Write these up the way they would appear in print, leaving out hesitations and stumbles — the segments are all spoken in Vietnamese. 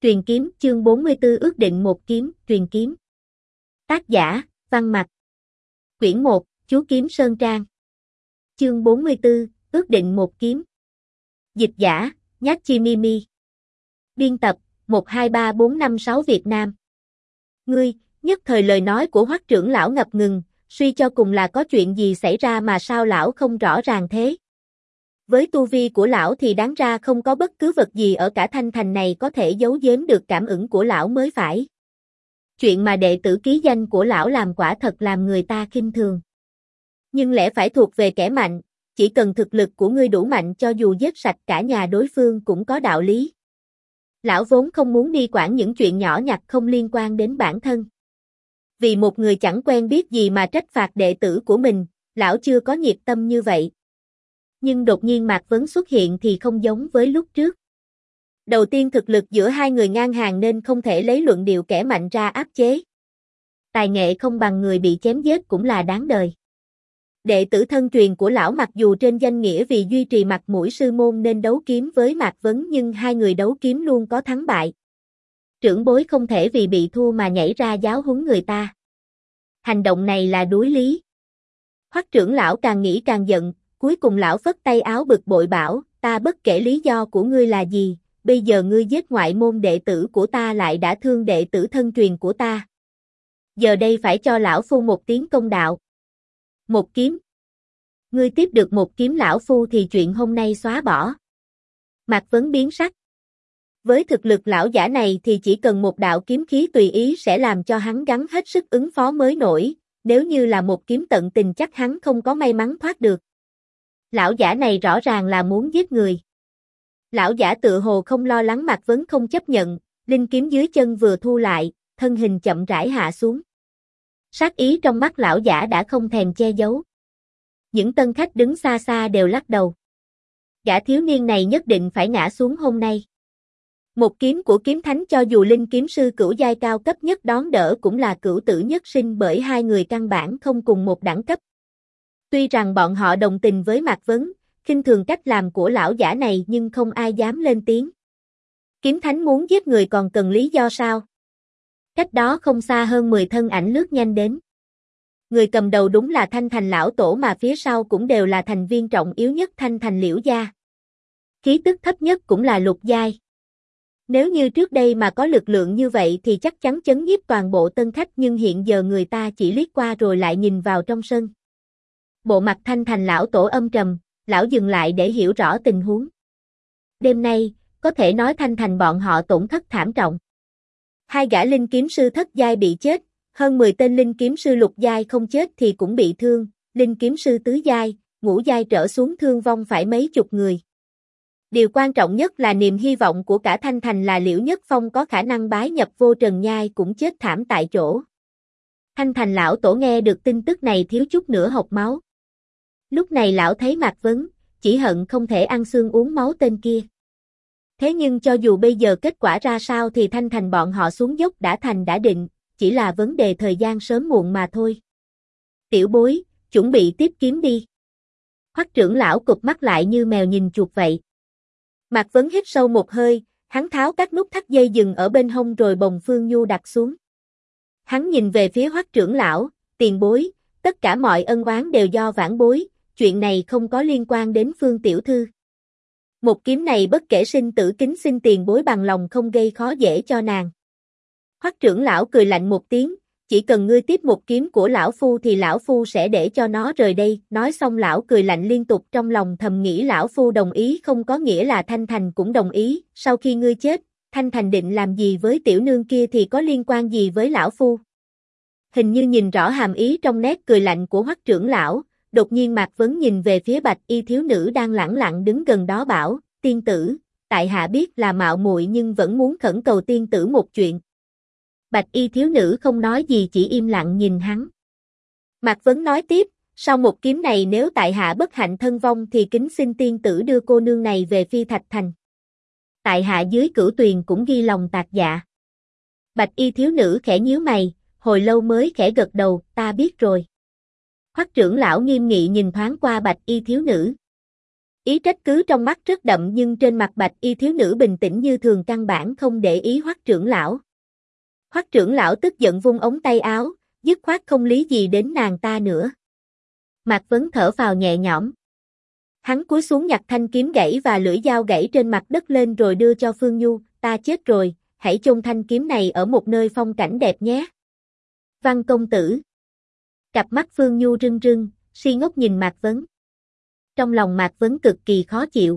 Truyền kiếm chương 44 ước định một kiếm, truyền kiếm. Tác giả, Văn Mạch. Quyển 1, Chú Kiếm Sơn Trang. Chương 44, ước định một kiếm. Dịch giả, Nhát Chi Mimi. Biên tập, 123456 Việt Nam. Ngươi, nhất thời lời nói của Hoắc trưởng lão ngập ngừng, suy cho cùng là có chuyện gì xảy ra mà sao lão không rõ ràng thế? Với tu vi của lão thì đáng ra không có bất cứ vật gì ở cả Thanh Thành này có thể giấu giếm được cảm ứng của lão mới phải. Chuyện mà đệ tử ký danh của lão làm quả thật làm người ta khinh thường. Nhưng lẽ phải thuộc về kẻ mạnh, chỉ cần thực lực của ngươi đủ mạnh cho dù giết sạch cả nhà đối phương cũng có đạo lý. Lão vốn không muốn đi quản những chuyện nhỏ nhặt không liên quan đến bản thân. Vì một người chẳng quen biết gì mà trách phạt đệ tử của mình, lão chưa có nhiệt tâm như vậy. Nhưng đột nhiên Mạc Vấn xuất hiện thì không giống với lúc trước. Đầu tiên thực lực giữa hai người ngang hàng nên không thể lấy luận điệu kẻ mạnh ra áp chế. Tài nghệ không bằng người bị chém giết cũng là đáng đời. Đệ tử thân truyền của lão mặc dù trên danh nghĩa vì duy trì mặt mũi sư môn nên đấu kiếm với Mạc Vấn nhưng hai người đấu kiếm luôn có thắng bại. Trưởng bối không thể vì bị thua mà nhảy ra giáo huấn người ta. Hành động này là đối lý. Hoắc trưởng lão càng nghĩ càng giận. Cuối cùng lão phất tay áo bực bội bảo, ta bất kể lý do của ngươi là gì, bây giờ ngươi giết ngoại môn đệ tử của ta lại đã thương đệ tử thân truyền của ta. Giờ đây phải cho lão phu một tiếng công đạo. Một kiếm. Ngươi tiếp được một kiếm lão phu thì chuyện hôm nay xóa bỏ. Mạc Vấn biến sắc. Với thực lực lão giả này thì chỉ cần một đạo kiếm khí tùy ý sẽ làm cho hắn gắng hết sức ứng phó mới nổi, nếu như là một kiếm tận tình chắc hắn không có may mắn thoát được. Lão giả này rõ ràng là muốn giết người. Lão giả tự hồ không lo lắng Mạc Vấn không chấp nhận, linh kiếm dưới chân vừa thu lại, thân hình chậm rãi hạ xuống. Sát ý trong mắt lão giả đã không thèm che giấu. Những tân khách đứng xa xa đều lắc đầu. Gã thiếu niên này nhất định phải ngã xuống hôm nay. Một kiếm của kiếm thánh cho dù linh kiếm sư cửu giai cao cấp nhất đón đỡ cũng là cửu tử nhất sinh bởi hai người căn bản không cùng một đẳng cấp. Tuy rằng bọn họ đồng tình với Mạc Vấn, khinh thường cách làm của lão giả này nhưng không ai dám lên tiếng. Kiếm thánh muốn giết người còn cần lý do sao? Cách đó không xa hơn 10 thân ảnh lướt nhanh đến. Người cầm đầu đúng là Thanh Thành lão tổ mà phía sau cũng đều là thành viên trọng yếu nhất Thanh Thành Liễu gia. Khí tức thấp nhất cũng là lục giai. Nếu như trước đây mà có lực lượng như vậy thì chắc chắn chấn nhiếp toàn bộ tân khách nhưng hiện giờ người ta chỉ liếc qua rồi lại nhìn vào trong sân. Bộ mặt Thanh Thành lão tổ âm trầm, lão dừng lại để hiểu rõ tình huống. Đêm nay, có thể nói Thanh Thành bọn họ tổn thất thảm trọng. Hai gã linh kiếm sư thất giai bị chết, hơn 10 tên linh kiếm sư lục giai không chết thì cũng bị thương, linh kiếm sư tứ giai, ngũ giai trở xuống thương vong phải mấy chục người. Điều quan trọng nhất là niềm hy vọng của cả Thanh Thành là Liễu Nhất Phong có khả năng bái nhập vô Trần Nhai cũng chết thảm tại chỗ. Thanh Thành lão tổ nghe được tin tức này thiếu chút nữa hộc máu. Lúc này lão thấy Mạc Vấn, chỉ hận không thể ăn xương uống máu tên kia. Thế nhưng cho dù bây giờ kết quả ra sao thì Thanh Thành bọn họ xuống dốc đã thành đã định, chỉ là vấn đề thời gian sớm muộn mà thôi. Tiểu bối, chuẩn bị tiếp kiếm đi. Hoắc trưởng lão cụp mắt lại như mèo nhìn chuột vậy. Mạc Vấn hít sâu một hơi, hắn tháo các nút thắt dây dừng ở bên hông rồi bồng Phương Nhu đặt xuống. Hắn nhìn về phía Hoắc trưởng lão, tiền bối, tất cả mọi ân oán đều do vãn bối, chuyện này không có liên quan đến Phương tiểu thư. Một kiếm này bất kể sinh tử kính xin tiền bối bằng lòng không gây khó dễ cho nàng. Hoắc trưởng lão cười lạnh một tiếng, chỉ cần ngươi tiếp một kiếm của lão phu thì lão phu sẽ để cho nó rời đây. Nói xong lão cười lạnh liên tục trong lòng thầm nghĩ lão phu đồng ý không có nghĩa là Thanh Thành cũng đồng ý, sau khi ngươi chết, Thanh Thành định làm gì với tiểu nương kia thì có liên quan gì với lão phu. Hình như nhìn rõ hàm ý trong nét cười lạnh của Hoắc trưởng lão, đột nhiên Mạc Vấn nhìn về phía bạch y thiếu nữ đang lẳng lặng đứng gần đó bảo, tiên tử, tại hạ biết là mạo muội nhưng vẫn muốn khẩn cầu tiên tử một chuyện. Bạch y thiếu nữ không nói gì chỉ im lặng nhìn hắn. Mạc Vấn nói tiếp, sau một kiếm này nếu tại hạ bất hạnh thân vong thì kính xin tiên tử đưa cô nương này về Phi Thạch Thành. Tại hạ dưới cửu tuyền cũng ghi lòng tạc dạ. Bạch y thiếu nữ khẽ nhíu mày, hồi lâu mới khẽ gật đầu, ta biết rồi. Hoắc trưởng lão nghiêm nghị nhìn thoáng qua bạch y thiếu nữ. Ý trách cứ trong mắt rất đậm nhưng trên mặt bạch y thiếu nữ bình tĩnh như thường căn bản không để ý Hoắc trưởng lão. Hoắc trưởng lão tức giận vung ống tay áo, dứt khoát không lý gì đến nàng ta nữa. Mạc Vấn thở phào nhẹ nhõm. Hắn cúi xuống nhặt thanh kiếm gãy và lưỡi dao gãy trên mặt đất lên rồi đưa cho Phương Nhu, ta chết rồi, hãy chôn thanh kiếm này ở một nơi phong cảnh đẹp nhé. Văn công tử. Cặp mắt Phương Nhu rưng rưng, si ngốc nhìn Mạc Vấn. Trong lòng Mạc Vấn cực kỳ khó chịu.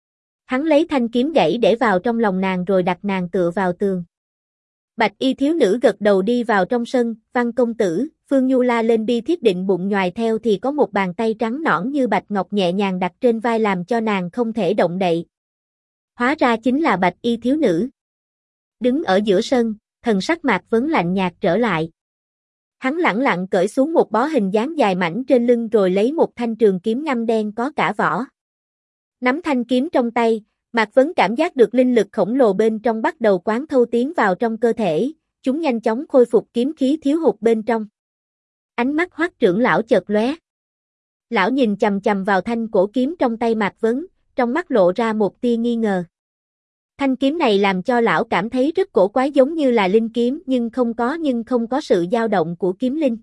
Hắn lấy thanh kiếm gãy để vào trong lòng nàng rồi đặt nàng tựa vào tường. Bạch y thiếu nữ gật đầu đi vào trong sân, Văn công tử, Phương Nhu la lên bi thiết định bụng nhoài theo thì có một bàn tay trắng nõn như bạch ngọc nhẹ nhàng đặt trên vai làm cho nàng không thể động đậy. Hóa ra chính là bạch y thiếu nữ. Đứng ở giữa sân, thần sắc Mạc Vấn lạnh nhạt trở lại. Hắn lẳng lặng cởi xuống một bó hình dáng dài mảnh trên lưng rồi lấy một thanh trường kiếm ngăm đen có cả vỏ. Nắm thanh kiếm trong tay, Mạc Vấn cảm giác được linh lực khổng lồ bên trong bắt đầu quán thâu tiến vào trong cơ thể, chúng nhanh chóng khôi phục kiếm khí thiếu hụt bên trong. Ánh mắt Hoắc trưởng lão chợt lóe. Lão nhìn chằm chằm vào thanh cổ kiếm trong tay Mạc Vấn, trong mắt lộ ra một tia nghi ngờ. Thanh kiếm này làm cho lão cảm thấy rất cổ quái giống như là linh kiếm nhưng không có sự dao động của kiếm linh.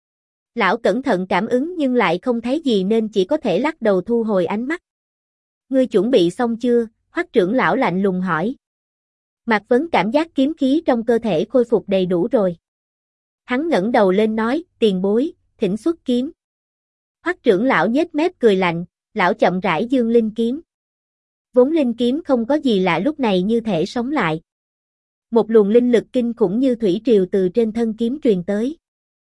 Lão cẩn thận cảm ứng nhưng lại không thấy gì nên chỉ có thể lắc đầu thu hồi ánh mắt. Ngươi chuẩn bị xong chưa? Hoắc trưởng lão lạnh lùng hỏi. Mạc Vấn cảm giác kiếm khí trong cơ thể khôi phục đầy đủ rồi. Hắn ngẩng đầu lên nói, tiền bối, thỉnh xuất kiếm. Hoắc trưởng lão nhếch mép cười lạnh, lão chậm rãi giương linh kiếm. Vốn linh kiếm không có gì lạ lúc này như thể sống lại. Một luồng linh lực kinh khủng như thủy triều từ trên thân kiếm truyền tới.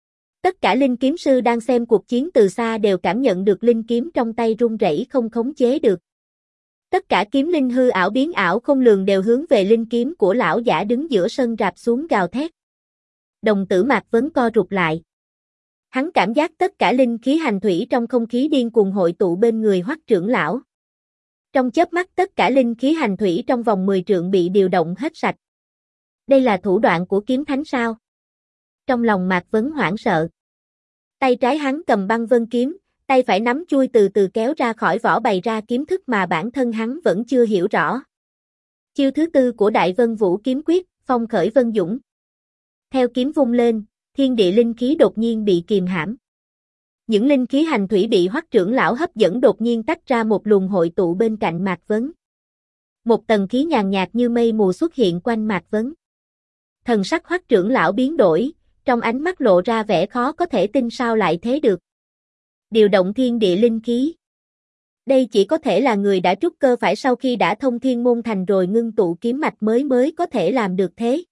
Tất cả linh kiếm sư đang xem cuộc chiến từ xa đều cảm nhận được linh kiếm trong tay run rẩy không khống chế được. Tất cả kiếm linh hư ảo biến ảo không lường đều hướng về linh kiếm của lão giả đứng giữa sân rạp xuống gào thét. Đồng tử Mạc Vấn co rụt lại. Hắn cảm giác tất cả linh khí hành thủy trong không khí điên cuồng hội tụ bên người Hoắc trưởng lão. Trong chớp mắt tất cả linh khí hành thủy trong vòng 10 trượng bị điều động hết sạch. Đây là thủ đoạn của kiếm thánh sao? Trong lòng Mạc Vấn hoảng sợ. Tay trái hắn cầm băng vân kiếm, tay phải nắm chuôi từ từ kéo ra khỏi vỏ bày ra kiếm thức mà bản thân hắn vẫn chưa hiểu rõ. Chiêu thứ tư của Đại Vân Vũ kiếm quyết, phong khởi vân dũng. Theo kiếm vung lên, thiên địa linh khí đột nhiên bị kìm hãm. Những linh khí hành thủy bị Hoắc trưởng lão hấp dẫn đột nhiên tách ra một luồng hội tụ bên cạnh Mạc Vấn. Một tầng khí nhàn nhạt như mây mù xuất hiện quanh Mạc Vấn. Thần sắc Hoắc trưởng lão biến đổi, trong ánh mắt lộ ra vẻ khó có thể tin sao lại thế được. Điều động thiên địa linh khí. Đây chỉ có thể là người đã trúc cơ phải sau khi đã thông thiên môn thành rồi ngưng tụ kiếm mạch mới có thể làm được thế.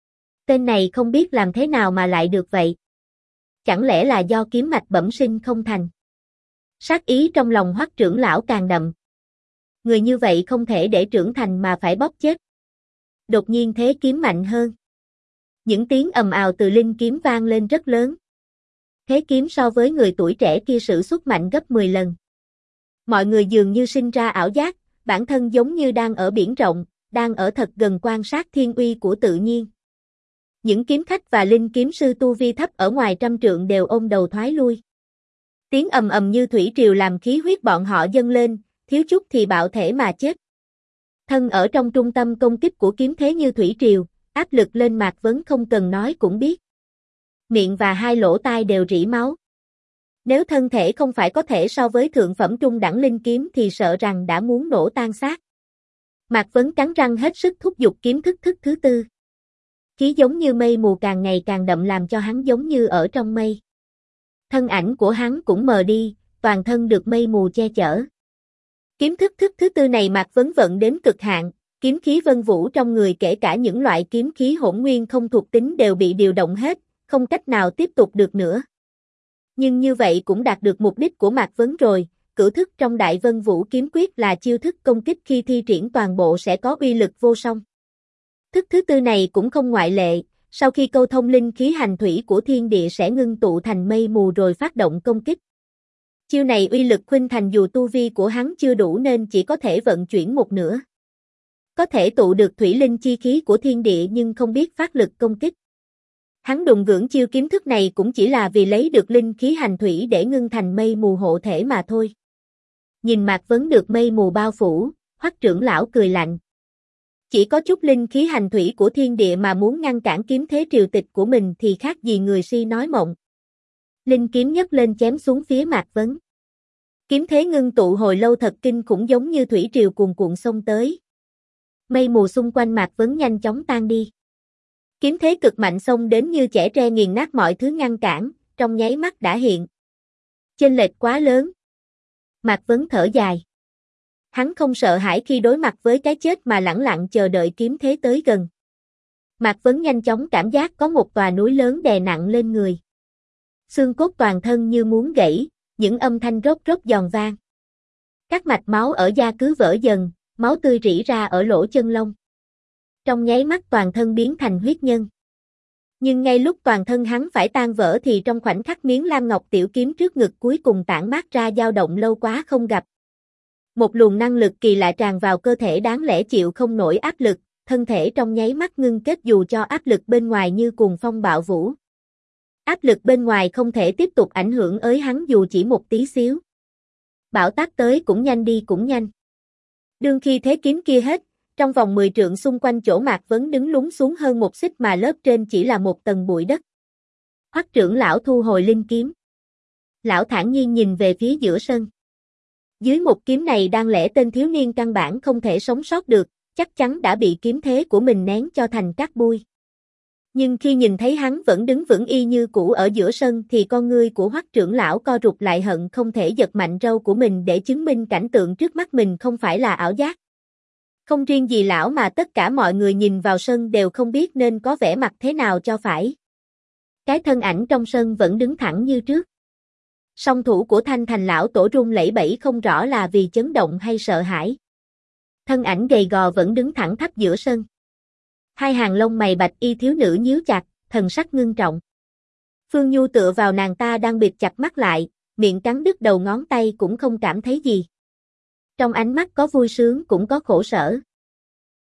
Tên này không biết làm thế nào mà lại được vậy. Chẳng lẽ là do kiếm mạch bẩm sinh không thành? Sát ý trong lòng Hoắc trưởng lão càng đậm. Người như vậy không thể để trưởng thành mà phải bóp chết. Đột nhiên thế kiếm mạnh hơn. Những tiếng ầm ào từ linh kiếm vang lên rất lớn. Thế kiếm so với người tuổi trẻ kia sử xuất mạnh gấp 10 lần. Mọi người dường như sinh ra ảo giác, bản thân giống như đang ở biển rộng, đang ở thật gần quan sát thiên uy của tự nhiên. Những kiếm khách và linh kiếm sư tu vi thấp ở ngoài trăm trượng đều ôm đầu thoái lui. Tiếng ầm ầm như thủy triều làm khí huyết bọn họ dâng lên, thiếu chút thì bạo thể mà chết. Thân ở trong trung tâm công kích của kiếm thế như thủy triều, áp lực lên Mạc Vấn không cần nói cũng biết. Miệng và hai lỗ tai đều rỉ máu. Nếu thân thể không phải có thể so với thượng phẩm trung đẳng linh kiếm thì sợ rằng đã muốn nổ tan xác. Mạc Vấn cắn răng hết sức thúc giục kiếm thức thứ tư. Khí giống như mây mù càng ngày càng đậm làm cho hắn giống như ở trong mây. Thân ảnh của hắn cũng mờ đi, toàn thân được mây mù che chở. Kiếm thức thứ tư này Mạc Vấn vận đến cực hạn, kiếm khí vân vũ trong người kể cả những loại kiếm khí hỗn nguyên không thuộc tính đều bị điều động hết, không cách nào tiếp tục được nữa. Nhưng như vậy cũng đạt được mục đích của Mạc Vấn rồi, cửu thức trong Đại Vân Vũ kiếm quyết là chiêu thức công kích khi thi triển toàn bộ sẽ có uy lực vô song. Thức thứ tư này cũng không ngoại lệ, sau khi câu thông linh khí hành thủy của thiên địa sẽ ngưng tụ thành mây mù rồi phát động công kích. Chiêu này uy lực khuynh thành dù tu vi của hắn chưa đủ nên chỉ có thể vận chuyển một nửa. Có thể tụ được thủy linh chi khí của thiên địa nhưng không biết phát lực công kích. Hắn đụng gưởng chiêu kiếm thức này cũng chỉ là vì lấy được linh khí hành thủy để ngưng thành mây mù hộ thể mà thôi. Nhìn Mạc Vấn được mây mù bao phủ, Hoắc trưởng lão cười lạnh. Chỉ có chút linh khí hành thủy của thiên địa mà muốn ngăn cản kiếm thế triều tịch của mình thì khác gì người si nói mộng. Linh kiếm nhấc lên chém xuống phía Mạc Vấn. Kiếm thế ngưng tụ hồi lâu thật kinh khủng giống như thủy triều cuồn cuộn xông tới. Mây mù xung quanh Mạc Vấn nhanh chóng tan đi. Kiếm thế cực mạnh xông đến như chẻ tre nghiền nát mọi thứ ngăn cản, trong nháy mắt đã hiện. Chênh lệch quá lớn. Mạc Vấn thở dài. Hắn không sợ hãi khi đối mặt với cái chết mà lẳng lặng chờ đợi kiếm thế tới gần. Mạc Vấn nhanh chóng cảm giác có một tòa núi lớn đè nặng lên người. Xương cốt toàn thân như muốn gãy, những âm thanh rốt rốt giòn vang. Các mạch máu ở da cứ vỡ dần, máu tươi rỉ ra ở lỗ chân lông. Trong nháy mắt toàn thân biến thành huyết nhân. Nhưng ngay lúc toàn thân hắn phải tan vỡ thì trong khoảnh khắc miếng lam ngọc tiểu kiếm trước ngực cuối cùng tản mát ra dao động lâu quá không gặp. Một luồng năng lực kỳ lạ tràn vào cơ thể đáng lẽ chịu không nổi áp lực, thân thể trong nháy mắt ngưng kết dù cho áp lực bên ngoài như cuồng phong bạo vũ. Áp lực bên ngoài không thể tiếp tục ảnh hưởng tới hắn dù chỉ một tí xíu. Bão táp tới cũng nhanh đi cũng nhanh. Đương khi thế kiếm kia hết, trong vòng 10 trượng xung quanh chỗ Mạc Vấn đứng lún xuống hơn một xích mà lớp trên chỉ là một tầng bụi đất. Hoắc trưởng lão thu hồi linh kiếm. Lão thản nhiên nhìn về phía giữa sân. Dưới một kiếm này đang lẽ tên thiếu niên căn bản không thể sống sót được, chắc chắn đã bị kiếm thế của mình nén cho thành cát bụi. Nhưng khi nhìn thấy hắn vẫn đứng vững y như cũ ở giữa sân thì con ngươi của Hoắc trưởng lão co rụt lại hận không thể giật mạnh râu của mình để chứng minh cảnh tượng trước mắt mình không phải là ảo giác. Không riêng gì lão mà tất cả mọi người nhìn vào sân đều không biết nên có vẻ mặt thế nào cho phải. Cái thân ảnh trong sân vẫn đứng thẳng như trước. Song thủ của Thanh Thành lão tổ run lẩy bẩy không rõ là vì chấn động hay sợ hãi. Thân ảnh gầy gò vẫn đứng thẳng thấp giữa sân. Hai hàng lông mày bạch y thiếu nữ nhíu chặt, thần sắc ngưng trọng. Phương Nhu tựa vào nàng ta đang bịt chặt mắt lại, miệng cắn đứt đầu ngón tay cũng không cảm thấy gì. Trong ánh mắt có vui sướng cũng có khổ sở.